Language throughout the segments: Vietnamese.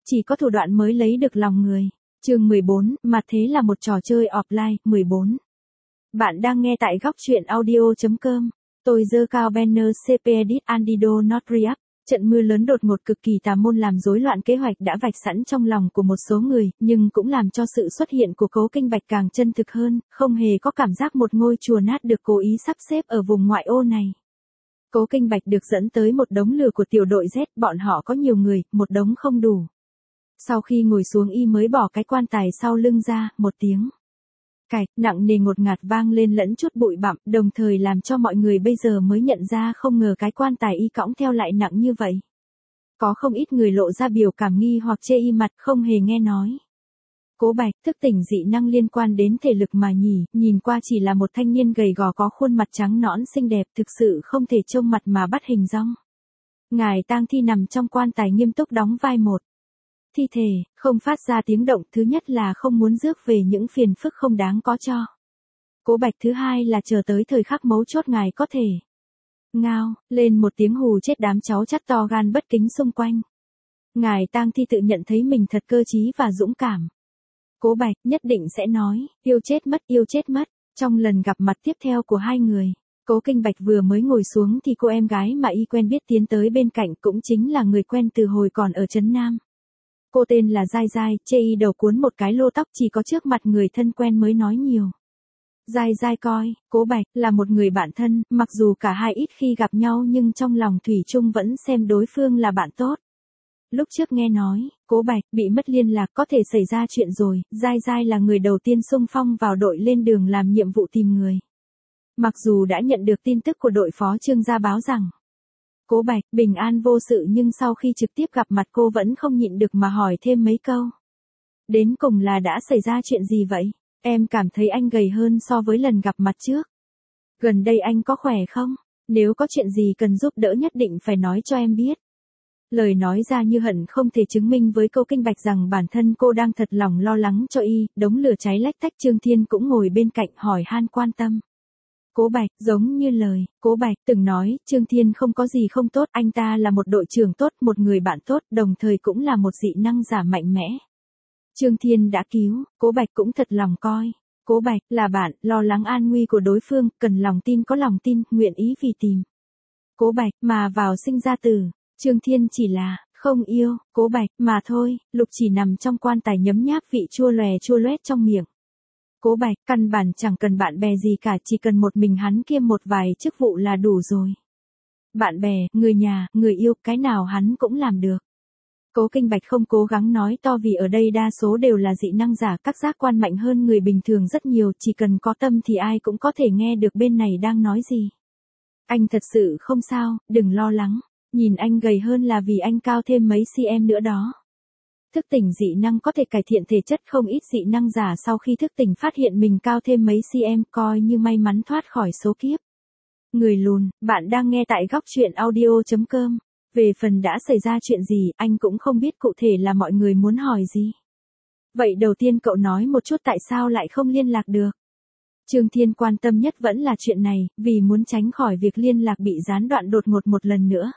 chỉ có thủ đoạn mới lấy được lòng người. Chương 14, mà thế là một trò chơi offline. 14. Bạn đang nghe tại góc truyện audio.com. Tôi giơ cao banner CP Edit Andido Not React. Trận mưa lớn đột ngột cực kỳ tà môn làm rối loạn kế hoạch đã vạch sẵn trong lòng của một số người, nhưng cũng làm cho sự xuất hiện của Cố Kinh Bạch càng chân thực hơn, không hề có cảm giác một ngôi chùa nát được cố ý sắp xếp ở vùng ngoại ô này. Cố Kinh Bạch được dẫn tới một đống lửa của tiểu đội Z, bọn họ có nhiều người, một đống không đủ. Sau khi ngồi xuống y mới bỏ cái quan tài sau lưng ra, một tiếng cạch nặng nề ngột ngạt vang lên lẫn chút bụi bặm, đồng thời làm cho mọi người bây giờ mới nhận ra không ngờ cái quan tài y cõng theo lại nặng như vậy. Có không ít người lộ ra biểu cảm nghi hoặc chê y mặt không hề nghe nói. Cố Bạch, thức tỉnh dị năng liên quan đến thể lực mà nhỉ, nhìn qua chỉ là một thanh niên gầy gò có khuôn mặt trắng nõn xinh đẹp, thực sự không thể trông mặt mà bắt hình dong. Ngài Tang Thi nằm trong quan tài nghiêm túc đóng vai một thi thể, không phát ra tiếng động, thứ nhất là không muốn rước về những phiền phức không đáng có cho Cố Bạch, thứ hai là chờ tới thời khắc mấu chốt ngài có thể ngao lên một tiếng hù chết đám cháu chắt to gan bất kính xung quanh. Ngài Tang Thi tự nhận thấy mình thật cơ trí và dũng cảm. Cố Bạch nhất định sẽ nói, yêu chết mất, yêu chết mất. Trong lần gặp mặt tiếp theo của hai người, Cố Kinh Bạch vừa mới ngồi xuống thì cô em gái mà y quen biết tiến tới bên cạnh, cũng chính là người quen từ hồi còn ở Trấn Nam. Cô tên là Giai Giai, chê y đầu cuốn một cái lô tóc, chỉ có trước mặt người thân quen mới nói nhiều. Giai Giai coi Cố Bạch là một người bạn thân, mặc dù cả hai ít khi gặp nhau nhưng trong lòng thủy chung vẫn xem đối phương là bạn tốt. Lúc trước nghe nói, Cố Bạch bị mất liên lạc, có thể xảy ra chuyện rồi, Giai Giai là người đầu tiên xung phong vào đội lên đường làm nhiệm vụ tìm người. Mặc dù đã nhận được tin tức của đội phó Trương gia báo rằng Cố Bạch bình an vô sự, nhưng sau khi trực tiếp gặp mặt cô vẫn không nhịn được mà hỏi thêm mấy câu. Đến cùng là đã xảy ra chuyện gì vậy? Em cảm thấy anh gầy hơn so với lần gặp mặt trước. Gần đây anh có khỏe không? Nếu có chuyện gì cần giúp đỡ nhất định phải nói cho em biết. Lời nói ra như hận không thể chứng minh với Cố Kinh Bạch rằng bản thân cô đang thật lòng lo lắng cho y. Đống lửa cháy lách tách, Trương Thiên cũng ngồi bên cạnh hỏi han quan tâm. Cố Bạch, giống như lời Cố Bạch từng nói, Trương Thiên không có gì không tốt, anh ta là một đội trưởng tốt, một người bạn tốt, đồng thời cũng là một dị năng giả mạnh mẽ. Trương Thiên đã cứu, Cố Bạch cũng thật lòng coi Cố Bạch là bạn, lo lắng an nguy của đối phương, cần lòng tin có lòng tin, nguyện ý vì tìm Cố Bạch mà vào sinh ra tử. Trương Thiên chỉ là không yêu Cố Bạch mà thôi. Lục Chỉ nằm trong quan tài nhấm nháp vị chua loét trong miệng. Cố Bạch căn bản chẳng cần bạn bè gì cả, chỉ cần một mình hắn kiêm một vài chức vụ là đủ rồi. Bạn bè, người nhà, người yêu, cái nào hắn cũng làm được. Cố Kinh Bạch không cố gắng nói to vì ở đây đa số đều là dị năng giả, các giác quan mạnh hơn người bình thường rất nhiều, chỉ cần có tâm thì ai cũng có thể nghe được bên này đang nói gì. Anh thật sự không sao, đừng lo lắng. Nhìn anh gầy hơn là vì anh cao thêm mấy cm nữa đó. Thức tỉnh dị năng có thể cải thiện thể chất, không ít dị năng giả sau khi thức tỉnh phát hiện mình cao thêm mấy cm, coi như may mắn thoát khỏi số kiếp. Người lùn, bạn đang nghe tại góc truyện audio.com. Về phần đã xảy ra chuyện gì, anh cũng không biết cụ thể là mọi người muốn hỏi gì. Vậy đầu tiên cậu nói một chút tại sao lại không liên lạc được. Trương Thiên quan tâm nhất vẫn là chuyện này, vì muốn tránh khỏi việc liên lạc bị gián đoạn đột ngột một lần nữa.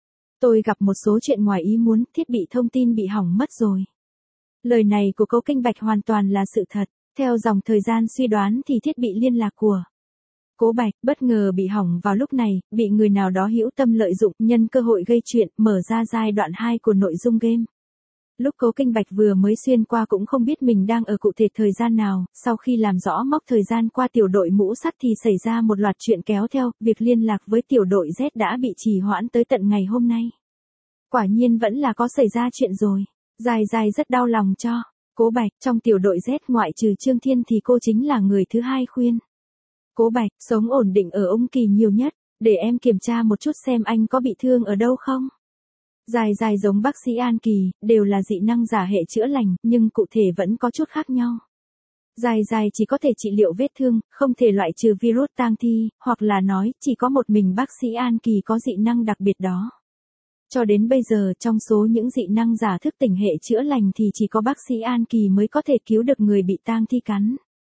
Tôi gặp một số chuyện ngoài ý muốn, thiết bị thông tin bị hỏng mất rồi. Lời này của Cố Kinh Bạch hoàn toàn là sự thật. Theo dòng thời gian suy đoán thì thiết bị liên lạc của Cố Bạch bất ngờ bị hỏng vào lúc này, bị người nào đó hữu tâm lợi dụng, nhân cơ hội gây chuyện, mở ra giai đoạn 2 của nội dung game. Lúc Cố Kinh Bạch vừa mới xuyên qua cũng không biết mình đang ở cụ thể thời gian nào, sau khi làm rõ mốc thời gian qua tiểu đội mũ sắt thì xảy ra một loạt chuyện kéo theo, việc liên lạc với tiểu đội Z đã bị trì hoãn tới tận ngày hôm nay. Quả nhiên vẫn là có xảy ra chuyện rồi. Giai Giai rất đau lòng cho Cố Bạch, trong tiểu đội Z ngoại trừ Trương Thiên thì cô chính là người thứ hai khuyên Cố Bạch sống ổn định ở Ung Kỳ nhiều nhất, để em kiểm tra một chút xem anh có bị thương ở đâu không. Giai Giai giống bác sĩ An Kỳ, đều là dị năng giả hệ chữa lành, nhưng cụ thể vẫn có chút khác nhau. Giai Giai chỉ có thể trị liệu vết thương, không thể loại trừ virus tang thi, hoặc là nói, chỉ có một mình bác sĩ An Kỳ có dị năng đặc biệt đó. Cho đến bây giờ trong số những dị năng giả thức tỉnh hệ chữa lành thì chỉ có bác sĩ An Kỳ mới có thể cứu được người bị tang thi cắn.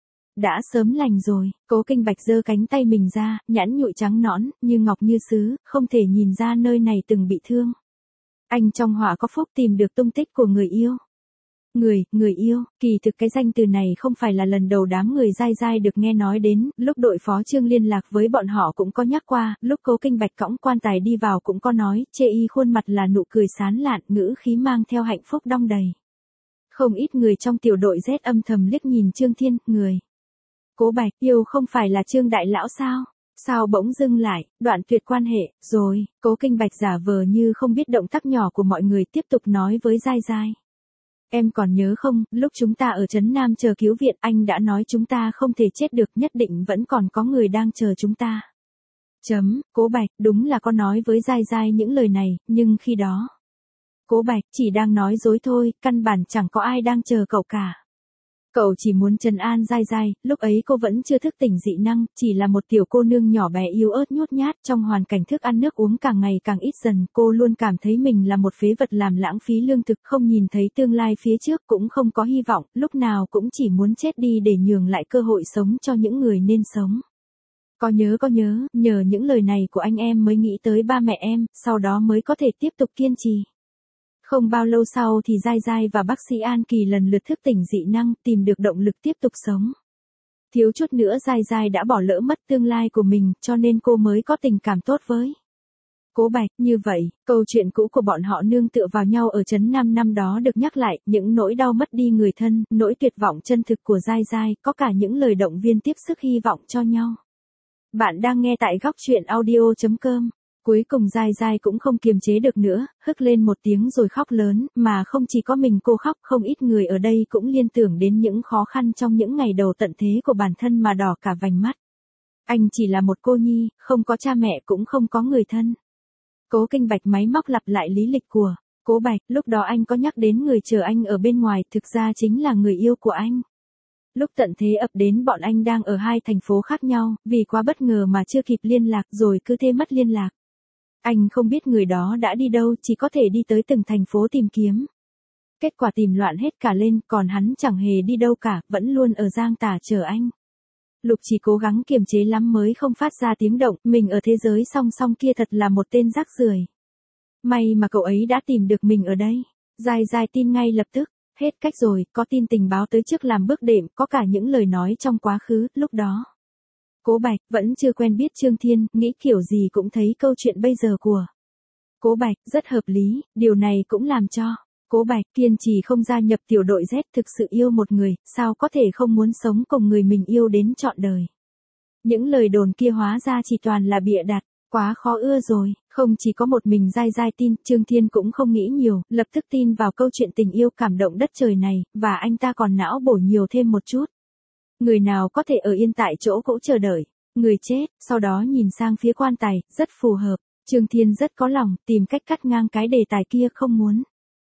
Đã sớm lành rồi, Cố Kinh Bạch giơ cánh tay mình ra, nhẵn nhụi trắng nõn, như ngọc như sứ, không thể nhìn ra nơi này từng bị thương. Anh trong họa có phúc tìm được tung tích của người yêu. Người yêu, kỳ thực cái danh từ này không phải là lần đầu đám người dai dai được nghe nói đến, lúc đội phó Trương liên lạc với bọn họ cũng có nhắc qua, lúc Cố Kinh Bạch cõng quan tài đi vào cũng có nói, chê y khuôn mặt là nụ cười sán lạn, ngữ khí mang theo hạnh phúc đong đầy. Không ít người trong tiểu đội Z âm thầm liếc nhìn Trương Thiên, người. Cố Bạch, yêu không phải là Trương đại lão sao? Sao bỗng dưng lại, đoạn tuyệt quan hệ, rồi, Cố Kinh Bạch giả vờ như không biết động tác nhỏ của mọi người tiếp tục nói với dai dai. Em còn nhớ không, lúc chúng ta ở Trấn Nam chờ cứu viện anh đã nói chúng ta không thể chết được, nhất định vẫn còn có người đang chờ chúng ta. Cố Bạch, đúng là có nói với dai dai những lời này, nhưng khi đó. Cố Bạch chỉ đang nói dối thôi, căn bản chẳng có ai đang chờ cậu cả. Cậu chỉ muốn trấn an dai dai, lúc ấy cô vẫn chưa thức tỉnh dị năng, chỉ là một tiểu cô nương nhỏ bé yếu ớt nhút nhát, trong hoàn cảnh thức ăn nước uống càng ngày càng ít dần, cô luôn cảm thấy mình là một phế vật làm lãng phí lương thực, không nhìn thấy tương lai phía trước, cũng không có hy vọng, lúc nào cũng chỉ muốn chết đi để nhường lại cơ hội sống cho những người nên sống. Có nhớ, nhờ những lời này của anh em mới nghĩ tới ba mẹ em, sau đó mới có thể tiếp tục kiên trì. Không bao lâu sau thì Giai Giai và bác sĩ An Kỳ lần lượt thức tỉnh dị năng, tìm được động lực tiếp tục sống. Thiếu chút nữa Giai Giai đã bỏ lỡ mất tương lai của mình, cho nên cô mới có tình cảm tốt với Cố Bạch. Như vậy, câu chuyện cũ của bọn họ nương tựa vào nhau ở Trấn Nam năm đó được nhắc lại, những nỗi đau mất đi người thân, nỗi tuyệt vọng chân thực của Giai Giai, có cả những lời động viên tiếp sức hy vọng cho nhau. Bạn đang nghe tại góc truyện audio.com. Cuối cùng Giai Giai cũng không kiềm chế được nữa, hức lên một tiếng rồi khóc lớn, mà không chỉ có mình cô khóc, không ít người ở đây cũng liên tưởng đến những khó khăn trong những ngày đầu tận thế của bản thân mà đỏ cả vành mắt. Anh chỉ là một cô nhi, không có cha mẹ cũng không có người thân. Cố Kinh Bạch máy móc lặp lại lý lịch của Cố Bạch, lúc đó anh có nhắc đến người chờ anh ở bên ngoài, thực ra chính là người yêu của anh. Lúc tận thế ập đến bọn anh đang ở hai thành phố khác nhau, vì quá bất ngờ mà chưa kịp liên lạc rồi cứ thế mất liên lạc. Anh không biết người đó đã đi đâu, chỉ có thể đi tới từng thành phố tìm kiếm. Kết quả tìm loạn hết cả lên, còn hắn chẳng hề đi đâu cả, vẫn luôn ở Giang Tả chờ anh. Lục chỉ cố gắng kiềm chế lắm mới không phát ra tiếng động, mình ở thế giới song song kia thật là một tên rác rưởi. May mà cậu ấy đã tìm được mình ở đây. Giai Giai tin ngay lập tức, hết cách rồi, có tin tình báo tới trước làm bước đệm, có cả những lời nói trong quá khứ, lúc đó. Cố Bạch vẫn chưa quen biết Trương Thiên, nghĩ kiểu gì cũng thấy câu chuyện bây giờ của Cố Bạch rất hợp lý, điều này cũng làm cho Cố Bạch kiên trì không gia nhập tiểu đội Z. Thực sự yêu một người, sao có thể không muốn sống cùng người mình yêu đến trọn đời. Những lời đồn kia hóa ra chỉ toàn là bịa đặt, quá khó ưa rồi. Không chỉ có một mình Giai Giai tin, Trương Thiên cũng không nghĩ nhiều, lập tức tin vào câu chuyện tình yêu cảm động đất trời này, và anh ta còn não bổ nhiều thêm một chút. Người nào có thể ở yên tại chỗ cũ chờ đợi người chết, sau đó nhìn sang phía quan tài, rất phù hợp. Trương Thiên rất có lòng, tìm cách cắt ngang cái đề tài kia không muốn.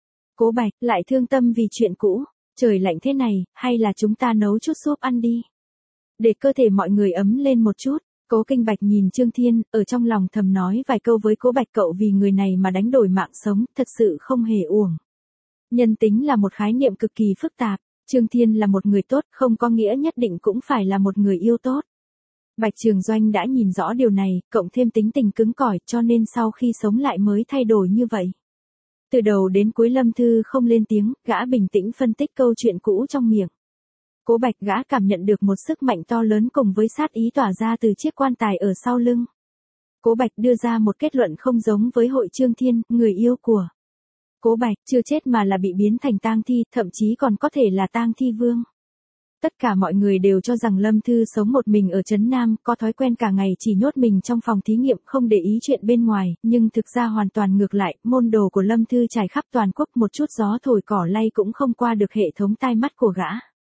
Cố Bạch lại thương tâm vì chuyện cũ. Trời lạnh thế này, hay là chúng ta nấu chút súp ăn đi, để cơ thể mọi người ấm lên một chút. Cố Kinh Bạch nhìn Trương Thiên, ở trong lòng thầm nói vài câu với Cố Bạch, cậu vì người này mà đánh đổi mạng sống, thật sự không hề uổng. Nhân tính là một khái niệm cực kỳ phức tạp. Trương Thiên là một người tốt, không có nghĩa nhất định cũng phải là một người yêu tốt. Bạch Trường Doanh đã nhìn rõ điều này, cộng thêm tính tình cứng cỏi, cho nên sau khi sống lại mới thay đổi như vậy. Từ đầu đến cuối Lâm Thư không lên tiếng, gã bình tĩnh phân tích câu chuyện cũ trong miệng. Cố Bạch gã cảm nhận được một sức mạnh to lớn cùng với sát ý tỏa ra từ chiếc quan tài ở sau lưng. Cố Bạch đưa ra một kết luận không giống với Hội Trương Thiên, người yêu của Cố Bạch chưa chết mà là bị biến thành tang thi, thậm chí còn có thể là tang thi vương. Tất cả mọi người đều cho rằng Lâm Thư sống một mình ở Trấn Nam, có thói quen cả ngày chỉ nhốt mình trong phòng thí nghiệm, không để ý chuyện bên ngoài, nhưng thực ra hoàn toàn ngược lại, môn đồ của Lâm Thư trải khắp toàn quốc, một chút gió thổi cỏ lay cũng không qua được hệ thống tai mắt của gã.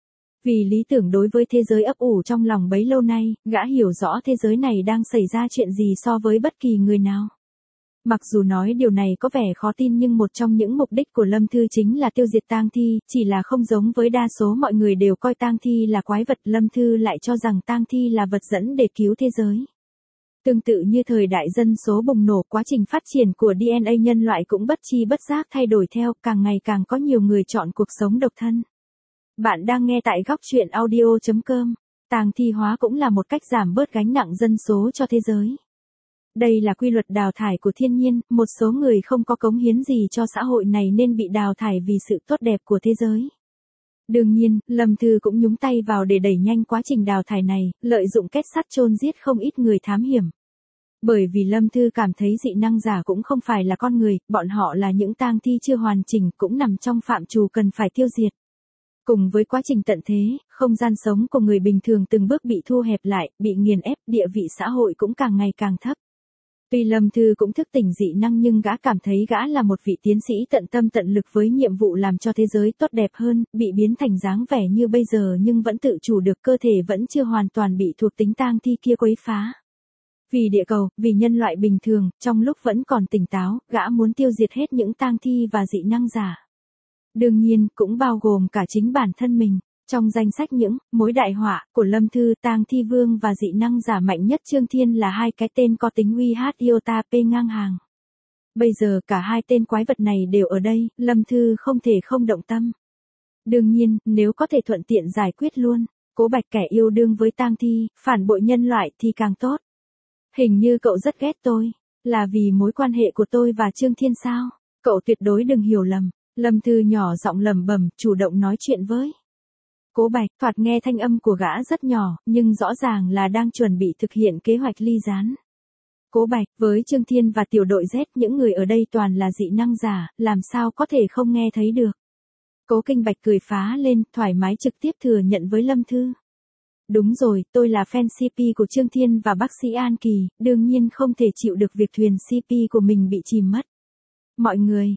Vì lý tưởng đối với thế giới ấp ủ trong lòng bấy lâu nay, gã hiểu rõ thế giới này đang xảy ra chuyện gì so với bất kỳ người nào. Mặc dù nói điều này có vẻ khó tin nhưng một trong những mục đích của Lâm Thư chính là tiêu diệt tang thi, chỉ là không giống với đa số mọi người đều coi tang thi là quái vật, Lâm Thư lại cho rằng tang thi là vật dẫn để cứu thế giới. Tương tự như thời đại dân số bùng nổ, quá trình phát triển của DNA nhân loại cũng bất chi bất giác thay đổi theo, càng ngày càng có nhiều người chọn cuộc sống độc thân. Bạn đang nghe tại góc truyện audio.com. Tang thi hóa cũng là một cách giảm bớt gánh nặng dân số cho thế giới. Đây là quy luật đào thải của thiên nhiên, một số người không có cống hiến gì cho xã hội này nên bị đào thải vì sự tốt đẹp của thế giới. Đương nhiên, Lâm Thư cũng nhúng tay vào để đẩy nhanh quá trình đào thải này, lợi dụng kết sắt chôn giết không ít người thám hiểm. Bởi vì Lâm Thư cảm thấy dị năng giả cũng không phải là con người, bọn họ là những tang thi chưa hoàn chỉnh, cũng nằm trong phạm trù cần phải tiêu diệt. Cùng với quá trình tận thế, không gian sống của người bình thường từng bước bị thu hẹp lại, bị nghiền ép, địa vị xã hội cũng càng ngày càng thấp. Tuy Lâm Thư cũng thức tỉnh dị năng nhưng gã cảm thấy gã là một vị tiến sĩ tận tâm tận lực với nhiệm vụ làm cho thế giới tốt đẹp hơn, bị biến thành dáng vẻ như bây giờ nhưng vẫn tự chủ được, cơ thể vẫn chưa hoàn toàn bị thuộc tính tang thi kia quấy phá. Vì địa cầu, vì nhân loại bình thường, trong lúc vẫn còn tỉnh táo, gã muốn tiêu diệt hết những tang thi và dị năng giả. Đương nhiên, cũng bao gồm cả chính bản thân mình. Trong danh sách những mối đại họa của Lâm Thư, tang thi vương và dị năng giả mạnh nhất Trương Thiên là hai cái tên có tính uy hiếp iota p ngang hàng. Bây giờ cả hai tên quái vật này đều ở đây, Lâm Thư không thể không động tâm. Đương nhiên, nếu có thể thuận tiện giải quyết luôn, Cố Bạch kẻ yêu đương với tang thi, phản bội nhân loại thì càng tốt. Hình như cậu rất ghét tôi, là vì mối quan hệ của tôi và Trương Thiên sao? Cậu tuyệt đối đừng hiểu lầm. Lâm Thư nhỏ giọng lẩm bẩm, chủ động nói chuyện với Cố Bạch. Thoạt nghe thanh âm của gã rất nhỏ, nhưng rõ ràng là đang chuẩn bị thực hiện kế hoạch ly gián. Cố Bạch, với Trương Thiên và tiểu đội Z, những người ở đây toàn là dị năng giả, làm sao có thể không nghe thấy được. Cố Kinh Bạch cười phá lên, thoải mái trực tiếp thừa nhận với Lâm Thư. Đúng rồi, tôi là fan CP của Trương Thiên và bác sĩ An Kỳ, đương nhiên không thể chịu được việc thuyền CP của mình bị chìm mất. Mọi người,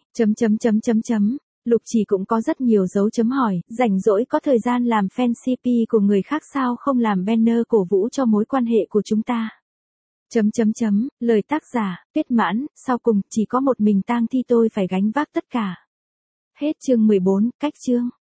Lục Chỉ cũng có rất nhiều dấu chấm hỏi, rảnh rỗi có thời gian làm fan CP của người khác sao không làm banner cổ vũ cho mối quan hệ của chúng ta. Lời tác giả, Tuyết Mãn, sau cùng, chỉ có một mình tang thi tôi phải gánh vác tất cả. Hết chương 14, cách chương.